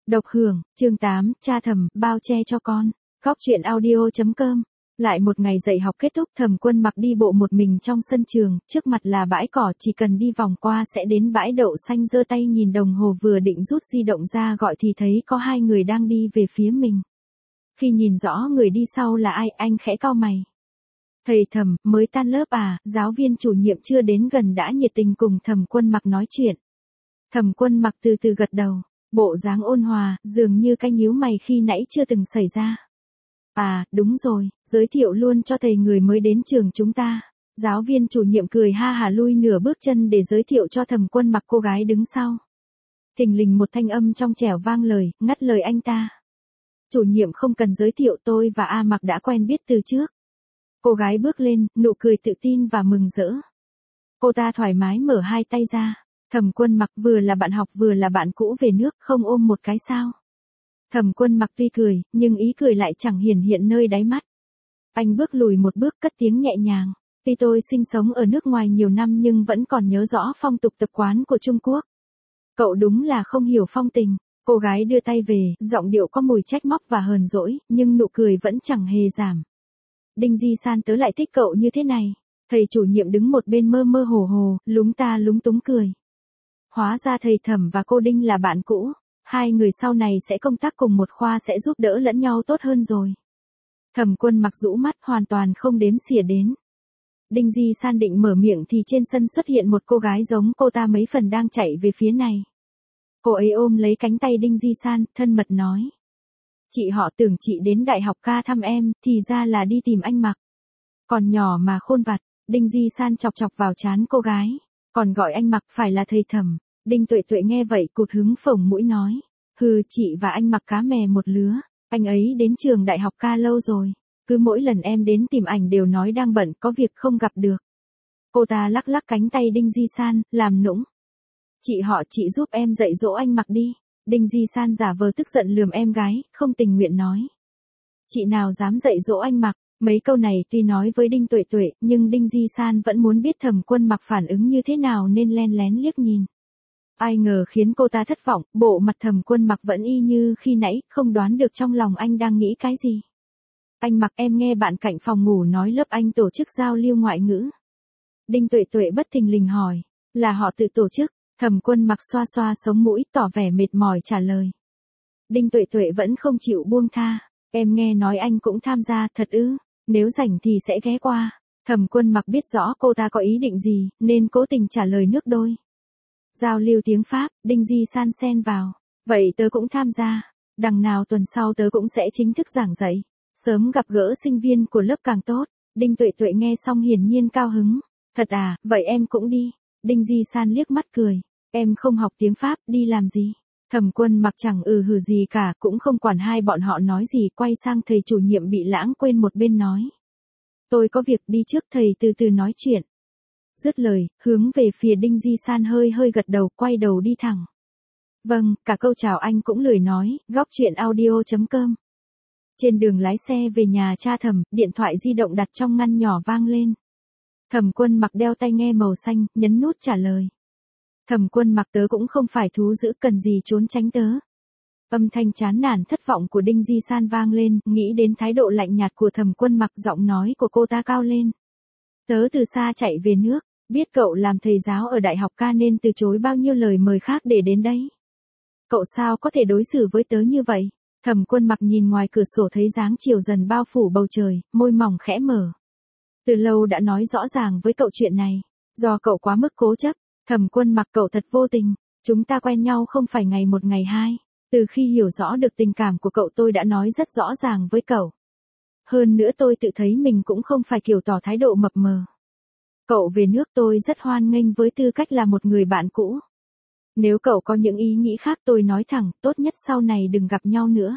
Độc hưởng, chương 8, cha Thẩm, bao che cho con. Góc truyện audio.com. Lại một ngày dạy học kết thúc, Thẩm Quân Mặc đi bộ một mình trong sân trường, trước mặt là bãi cỏ, chỉ cần đi vòng qua sẽ đến bãi đậu xanh, giơ tay nhìn đồng hồ vừa định rút di động ra gọi thì thấy có hai người đang đi về phía mình. Khi nhìn rõ người đi sau là ai, anh khẽ cau mày. Thầy Thẩm, mới tan lớp à? Giáo viên chủ nhiệm chưa đến gần đã nhiệt tình cùng Thẩm Quân Mặc nói chuyện. Thẩm Quân Mặc từ từ gật đầu. Bộ dáng ôn hòa, dường như cái nhíu mày khi nãy chưa từng xảy ra. À, đúng rồi, giới thiệu luôn cho thầy người mới đến trường chúng ta. Giáo viên chủ nhiệm cười ha hả lui nửa bước chân để giới thiệu cho Thẩm Quân Mặc cô gái đứng sau. Thình lình một thanh âm trong trẻo vang lời, ngắt lời anh ta. Chủ nhiệm không cần giới thiệu, tôi và A Mặc đã quen biết từ trước. Cô gái bước lên, nụ cười tự tin và mừng rỡ. Cô ta thoải mái mở hai tay ra. Thẩm Quân Mặc vừa là bạn học vừa là bạn cũ về nước, không ôm một cái sao? Thẩm Quân Mặc tuy cười, nhưng ý cười lại chẳng hiển hiện nơi đáy mắt. Anh bước lùi một bước cất tiếng nhẹ nhàng. Tuy tôi sinh sống ở nước ngoài nhiều năm nhưng vẫn còn nhớ rõ phong tục tập quán của Trung Quốc. Cậu đúng là không hiểu phong tình. Cô gái đưa tay về, giọng điệu có mùi trách móc và hờn dỗi, nhưng nụ cười vẫn chẳng hề giảm. Đinh Di San tớ lại thích cậu như thế này. Thầy chủ nhiệm đứng một bên mơ mơ hồ hồ, lúng ta lúng túng cười. Hóa ra thầy Thẩm và cô Đinh là bạn cũ, hai người sau này sẽ công tác cùng một khoa sẽ giúp đỡ lẫn nhau tốt hơn rồi. Thẩm Quân Mặc rũ mắt hoàn toàn không đếm xỉa đến. Đinh Di San định mở miệng thì trên sân xuất hiện một cô gái giống cô ta mấy phần đang chạy về phía này. Cô ấy ôm lấy cánh tay Đinh Di San, thân mật nói. Chị họ tưởng chị đến đại học ca thăm em, thì ra là đi tìm anh Mặc. Còn nhỏ mà khôn vặt, Đinh Di San chọc chọc vào trán cô gái. Còn gọi anh Mặc phải là thầy Thẩm. Đinh Tuệ Tuệ nghe vậy cụt hứng phồng mũi nói. Hừ, chị và anh Mặc cá mè một lứa. Anh ấy đến trường đại học ca lâu rồi. Cứ mỗi lần em đến tìm ảnh đều nói đang bận, có việc không gặp được. Cô ta lắc lắc cánh tay Đinh Di San, làm nũng. Chị giúp em dạy dỗ anh Mặc đi. Đinh Di San giả vờ tức giận lườm em gái, không tình nguyện nói. Chị nào dám dạy dỗ anh Mặc? Mấy câu này tuy nói với Đinh Tuệ Tuệ, nhưng Đinh Di San vẫn muốn biết Thẩm Quân Mặc phản ứng như thế nào nên len lén liếc nhìn. Ai ngờ khiến cô ta thất vọng, bộ mặt Thẩm Quân Mặc vẫn y như khi nãy, không đoán được trong lòng anh đang nghĩ cái gì. Anh Mặc, em nghe bạn cạnh phòng ngủ nói lớp anh tổ chức giao lưu ngoại ngữ. Đinh Tuệ Tuệ bất thình lình hỏi, là họ tự tổ chức? Thẩm Quân Mặc xoa xoa sống mũi tỏ vẻ mệt mỏi trả lời. Đinh Tuệ Tuệ vẫn không chịu buông tha, em nghe nói anh cũng tham gia thật ư? Nếu rảnh thì sẽ ghé qua. Thẩm Quân Mặc biết rõ cô ta có ý định gì, nên cố tình trả lời nước đôi. Giao lưu tiếng Pháp, Đinh Di San xen vào. Vậy tớ cũng tham gia. Đằng nào tuần sau tớ cũng sẽ chính thức giảng dạy. Sớm gặp gỡ sinh viên của lớp càng tốt. Đinh Tuệ Tuệ nghe xong hiển nhiên cao hứng. Thật à, vậy em cũng đi. Đinh Di San liếc mắt cười. Em không học tiếng Pháp, đi làm gì? Thẩm Quân Mặc chẳng hừ gì cả, cũng không quản hai bọn họ nói gì, quay sang thầy chủ nhiệm bị lãng quên một bên nói. Tôi có việc đi trước, thầy từ từ nói chuyện. Dứt lời, hướng về phía Đinh Di San hơi gật đầu, quay đầu đi thẳng. Vâng, cả câu chào anh cũng lười nói, góc truyện audio.com. Trên đường lái xe về nhà cha Thẩm, điện thoại di động đặt trong ngăn nhỏ vang lên. Thẩm Quân Mặc đeo tai nghe màu xanh, nhấn nút trả lời. Thẩm Quân Mặc, tớ cũng không phải thú dữ, cần gì trốn tránh tớ. Âm thanh chán nản thất vọng của Đinh Di San vang lên, nghĩ đến thái độ lạnh nhạt của Thẩm Quân Mặc, giọng nói của cô ta cao lên. Tớ từ xa chạy về nước, biết cậu làm thầy giáo ở đại học ca nên từ chối bao nhiêu lời mời khác để đến đấy. Cậu sao có thể đối xử với tớ như vậy? Thẩm Quân Mặc nhìn ngoài cửa sổ thấy dáng chiều dần bao phủ bầu trời, môi mỏng khẽ mở. Từ lâu đã nói rõ ràng với cậu chuyện này, do cậu quá mức cố chấp. Thẩm Quân Mặc, cậu thật vô tình, chúng ta quen nhau không phải ngày một ngày hai, từ khi hiểu rõ được tình cảm của cậu tôi đã nói rất rõ ràng với cậu. Hơn nữa tôi tự thấy mình cũng không phải kiểu tỏ thái độ mập mờ. Cậu về nước tôi rất hoan nghênh với tư cách là một người bạn cũ. Nếu cậu có những ý nghĩ khác tôi nói thẳng, tốt nhất sau này đừng gặp nhau nữa.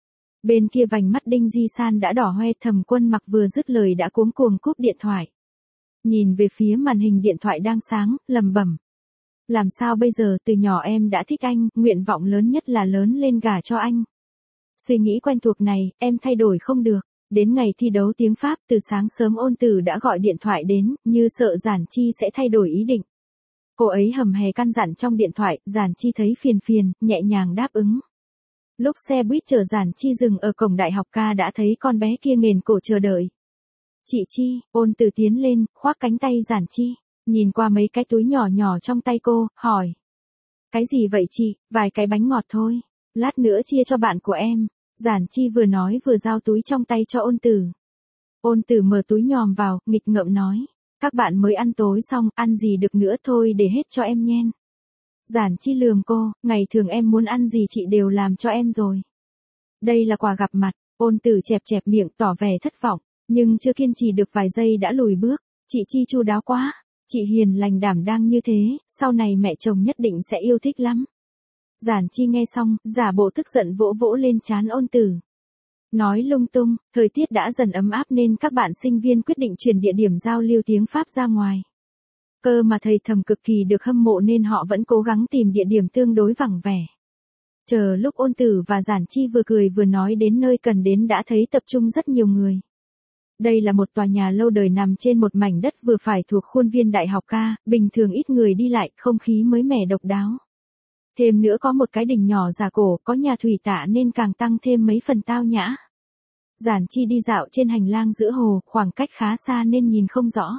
Bên kia vành mắt Đinh Di San đã đỏ hoe, Thẩm Quân Mặc vừa dứt lời đã cuống cuồng cúp điện thoại. Nhìn về phía màn hình điện thoại đang sáng, lẩm bẩm. Làm sao bây giờ, từ nhỏ em đã thích anh, nguyện vọng lớn nhất là lớn lên gả cho anh. Suy nghĩ quen thuộc này, em thay đổi không được. Đến ngày thi đấu tiếng Pháp, từ sáng sớm Ôn Tử đã gọi điện thoại đến, như sợ Giản Chi sẽ thay đổi ý định. Cô ấy hầm hè căn dặn trong điện thoại, Giản Chi thấy phiền, nhẹ nhàng đáp ứng. Lúc xe buýt chở Giản Chi dừng ở cổng đại học ca đã thấy con bé kia nghền cổ chờ đợi. Chị Chi, Ôn Tử tiến lên, khoác cánh tay Giản Chi, nhìn qua mấy cái túi nhỏ nhỏ trong tay cô, hỏi. Cái gì vậy chị, vài cái bánh ngọt thôi, lát nữa chia cho bạn của em. Giản Chi vừa nói vừa giao túi trong tay cho Ôn Tử. Ôn Tử mở túi nhòm vào, nghịch ngợm nói. Các bạn mới ăn tối xong, ăn gì được nữa thôi để hết cho em nhen. Giản Chi lườm cô, ngày thường em muốn ăn gì chị đều làm cho em rồi. Đây là quà gặp mặt. Ôn Tử chẹp chẹp miệng tỏ vẻ thất vọng, nhưng chưa kiên trì được vài giây đã lùi bước. Chị Chi chu đáo quá, chị hiền lành đảm đang như thế, sau này mẹ chồng nhất định sẽ yêu thích lắm. Giản Chi nghe xong, giả bộ tức giận vỗ vỗ lên trán Ôn Tử. Nói lung tung, thời tiết đã dần ấm áp nên các bạn sinh viên quyết định chuyển địa điểm giao lưu tiếng Pháp ra ngoài. Cơ mà thầy Thẩm cực kỳ được hâm mộ nên họ vẫn cố gắng tìm địa điểm tương đối vắng vẻ. Chờ lúc Ôn Tử và Giản Chi vừa cười vừa nói đến nơi cần đến đã thấy tập trung rất nhiều người. Đây là một tòa nhà lâu đời nằm trên một mảnh đất vừa phải thuộc khuôn viên đại học ca, bình thường ít người đi lại, không khí mới mẻ độc đáo. Thêm nữa có một cái đình nhỏ giả cổ, có nhà thủy tạ nên càng tăng thêm mấy phần tao nhã. Giản Chi đi dạo trên hành lang giữa hồ, khoảng cách khá xa nên nhìn không rõ.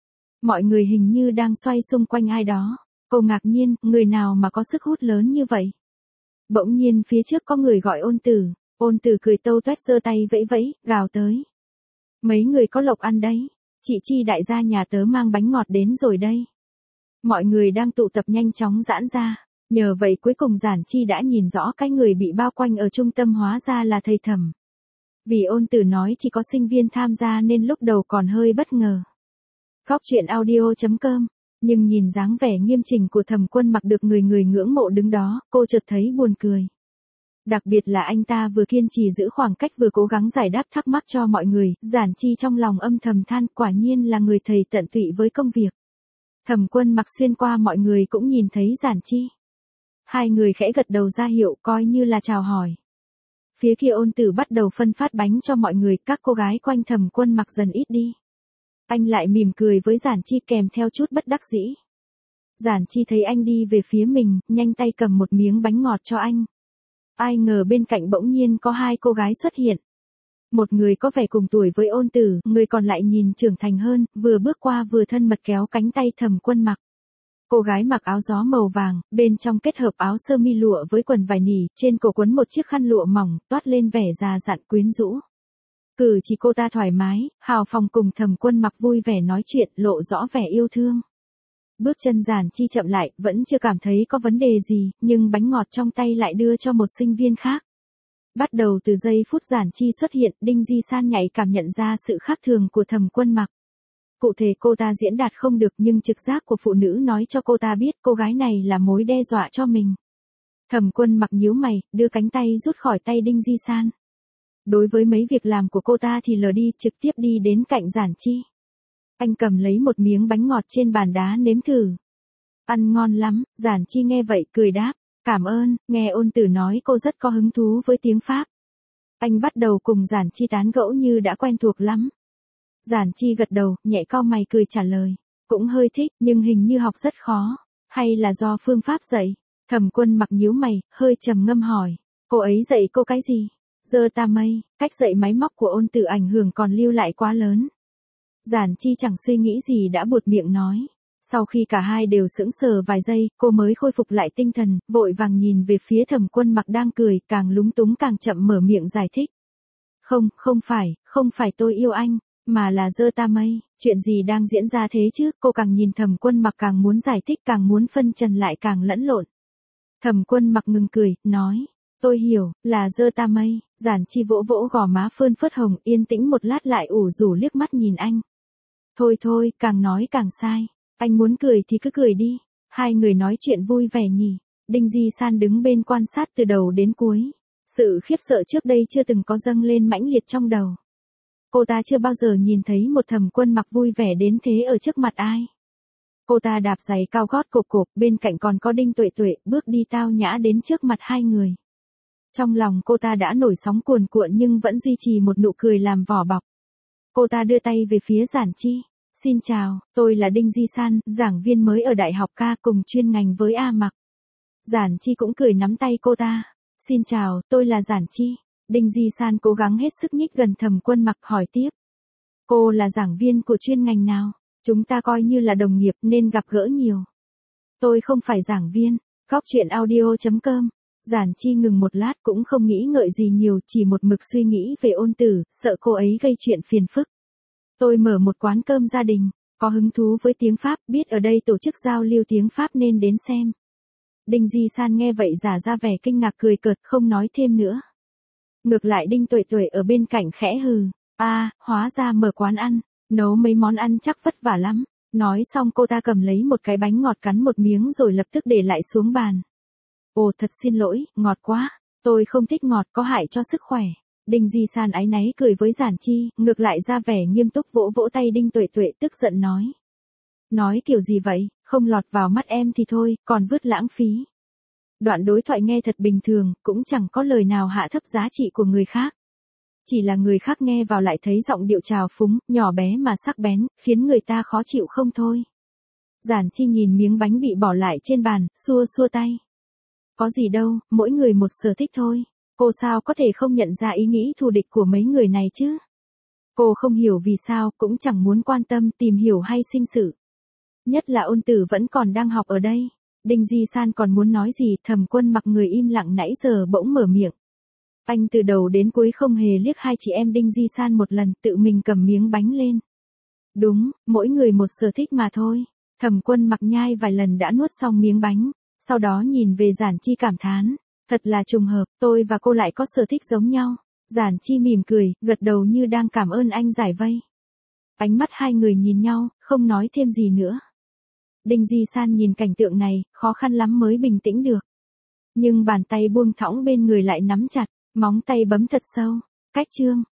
Mọi người hình như đang xoay xung quanh ai đó. Cô ngạc nhiên, người nào mà có sức hút lớn như vậy. Bỗng nhiên phía trước có người gọi Ôn Tử. Ôn Tử cười tâu toét giơ tay vẫy vẫy, gào tới. Mấy người có lộc ăn đấy. Chị Chi đại gia nhà tớ mang bánh ngọt đến rồi đây. Mọi người đang tụ tập nhanh chóng giãn ra. Nhờ vậy cuối cùng Giản Chi đã nhìn rõ cái người bị bao quanh ở trung tâm hóa ra là thầy Thẩm. Vì Ôn Tử nói chỉ có sinh viên tham gia nên lúc đầu còn hơi bất ngờ. Góc truyện audio.com, nhưng nhìn dáng vẻ nghiêm chỉnh của Thẩm Quân Mặc được người người ngưỡng mộ đứng đó, cô chợt thấy buồn cười. Đặc biệt là anh ta vừa kiên trì giữ khoảng cách vừa cố gắng giải đáp thắc mắc cho mọi người, Giản Chi trong lòng âm thầm than quả nhiên là người thầy tận tụy với công việc. Thẩm Quân Mặc xuyên qua mọi người cũng nhìn thấy Giản Chi. Hai người khẽ gật đầu ra hiệu coi như là chào hỏi. Phía kia Ôn Tử bắt đầu phân phát bánh cho mọi người, các cô gái quanh Thẩm Quân Mặc dần ít đi. Anh lại mỉm cười với Giản Chi kèm theo chút bất đắc dĩ. Giản Chi thấy anh đi về phía mình, nhanh tay cầm một miếng bánh ngọt cho anh. Ai ngờ bên cạnh bỗng nhiên có hai cô gái xuất hiện. Một người có vẻ cùng tuổi với Ôn Tử, người còn lại nhìn trưởng thành hơn, vừa bước qua vừa thân mật kéo cánh tay Thẩm Quân Mặc. Cô gái mặc áo gió màu vàng, bên trong kết hợp áo sơ mi lụa với quần vải nỉ, trên cổ quấn một chiếc khăn lụa mỏng, toát lên vẻ già dặn quyến rũ. Cử chỉ cô ta thoải mái, hào phóng cùng Thẩm Quân Mặc vui vẻ nói chuyện, lộ rõ vẻ yêu thương. Bước chân Giản Chi chậm lại, vẫn chưa cảm thấy có vấn đề gì, nhưng bánh ngọt trong tay lại đưa cho một sinh viên khác. Bắt đầu từ giây phút Giản Chi xuất hiện, Đinh Di San nhạy cảm nhận ra sự khác thường của Thẩm Quân Mặc. Cụ thể cô ta diễn đạt không được nhưng trực giác của phụ nữ nói cho cô ta biết cô gái này là mối đe dọa cho mình. Thẩm Quân Mặc nhíu mày, đưa cánh tay rút khỏi tay Đinh Di San. Đối với mấy việc làm của cô ta thì lờ đi, trực tiếp đi đến cạnh Giản Chi. Anh cầm lấy một miếng bánh ngọt trên bàn đá nếm thử. Ăn ngon lắm, Giản Chi nghe vậy cười đáp. Cảm ơn, nghe Ôn Tử nói cô rất có hứng thú với tiếng Pháp. Anh bắt đầu cùng Giản Chi tán gẫu như đã quen thuộc lắm. Giản Chi gật đầu, nhẹ cau mày cười trả lời. Cũng hơi thích, nhưng hình như học rất khó. Hay là do phương pháp dạy? Thẩm Quân Mặc nhíu mày, hơi trầm ngâm hỏi. Cô ấy dạy cô cái gì? Giơ ta mây, cách dạy máy móc của Ôn Tử ảnh hưởng còn lưu lại quá lớn. Giản Chi chẳng suy nghĩ gì đã buột miệng nói. Sau khi cả hai đều sững sờ vài giây, cô mới khôi phục lại tinh thần, vội vàng nhìn về phía Thẩm Quân Mặc đang cười, càng lúng túng càng chậm mở miệng giải thích. Không phải tôi yêu anh, mà là giơ ta mây, chuyện gì đang diễn ra thế chứ? Cô càng nhìn Thẩm Quân Mặc càng muốn giải thích, càng muốn phân trần lại càng lẫn lộn. Thẩm Quân Mặc ngừng cười, nói. Tôi hiểu, là giơ ta mây. Giản Chi vỗ vỗ gò má phơn phớt hồng, yên tĩnh một lát lại ủ rũ liếc mắt nhìn anh. Thôi, càng nói càng sai. Anh muốn cười thì cứ cười đi. Hai người nói chuyện vui vẻ nhỉ. Đinh Di San đứng bên quan sát từ đầu đến cuối. Sự khiếp sợ trước đây chưa từng có dâng lên mãnh liệt trong đầu. Cô ta chưa bao giờ nhìn thấy một Thẩm Quân Mặc vui vẻ đến thế ở trước mặt ai. Cô ta đạp giày cao gót cộp cộp, bên cạnh còn có Đinh Tuệ Tuệ, bước đi tao nhã đến trước mặt hai người. Trong lòng cô ta đã nổi sóng cuồn cuộn nhưng vẫn duy trì một nụ cười làm vỏ bọc. Cô ta đưa tay về phía Giản Chi. Xin chào, tôi là Đinh Di San, giảng viên mới ở Đại học Ca cùng chuyên ngành với A Mặc. Giản Chi cũng cười nắm tay cô ta. Xin chào, tôi là Giản Chi. Đinh Di San cố gắng hết sức nhích gần Thẩm Quân Mặc hỏi tiếp. Cô là giảng viên của chuyên ngành nào? Chúng ta coi như là đồng nghiệp nên gặp gỡ nhiều. Tôi không phải giảng viên. Góc chuyện audio.com. Giản Chi ngừng một lát cũng không nghĩ ngợi gì nhiều, chỉ một mực suy nghĩ về Ôn Tử, sợ cô ấy gây chuyện phiền phức. Tôi mở một quán cơm gia đình, có hứng thú với tiếng Pháp, biết ở đây tổ chức giao lưu tiếng Pháp nên đến xem. Đinh Di San nghe vậy giả ra vẻ kinh ngạc cười cợt không nói thêm nữa. Ngược lại Đinh Tuệ Tuệ ở bên cạnh khẽ hừ. Hóa ra mở quán ăn, nấu mấy món ăn chắc vất vả lắm. Nói xong cô ta cầm lấy một cái bánh ngọt cắn một miếng rồi lập tức để lại xuống bàn. Ồ thật xin lỗi, ngọt quá. Tôi không thích ngọt có hại cho sức khỏe. Đinh Di San áy náy cười với Giản Chi, ngược lại ra vẻ nghiêm túc vỗ vỗ tay Đinh Tuệ Tuệ tức giận nói. Nói kiểu gì vậy, không lọt vào mắt em thì thôi, còn vứt lãng phí. Đoạn đối thoại nghe thật bình thường, cũng chẳng có lời nào hạ thấp giá trị của người khác. Chỉ là người khác nghe vào lại thấy giọng điệu trào phúng, nhỏ bé mà sắc bén, khiến người ta khó chịu không thôi. Giản Chi nhìn miếng bánh bị bỏ lại trên bàn, xua xua tay. Có gì đâu, mỗi người một sở thích thôi. Cô sao có thể không nhận ra ý nghĩ thù địch của mấy người này chứ? Cô không hiểu vì sao, cũng chẳng muốn quan tâm tìm hiểu hay sinh sự. Nhất là Ôn Tử vẫn còn đang học ở đây. Đinh Di San còn muốn nói gì, Thẩm Quân Mặc người im lặng nãy giờ bỗng mở miệng. Anh từ đầu đến cuối không hề liếc hai chị em Đinh Di San một lần, tự mình cầm miếng bánh lên. Đúng, mỗi người một sở thích mà thôi. Thẩm Quân Mặc nhai vài lần đã nuốt xong miếng bánh, sau đó nhìn về Giản Chi cảm thán. Thật là trùng hợp, tôi và cô lại có sở thích giống nhau. Giản Chi mỉm cười, gật đầu như đang cảm ơn anh giải vây. Ánh mắt hai người nhìn nhau, không nói thêm gì nữa. Đinh Di San nhìn cảnh tượng này, khó khăn lắm mới bình tĩnh được. Nhưng bàn tay buông thõng bên người lại nắm chặt, móng tay bấm thật sâu. Cách chương.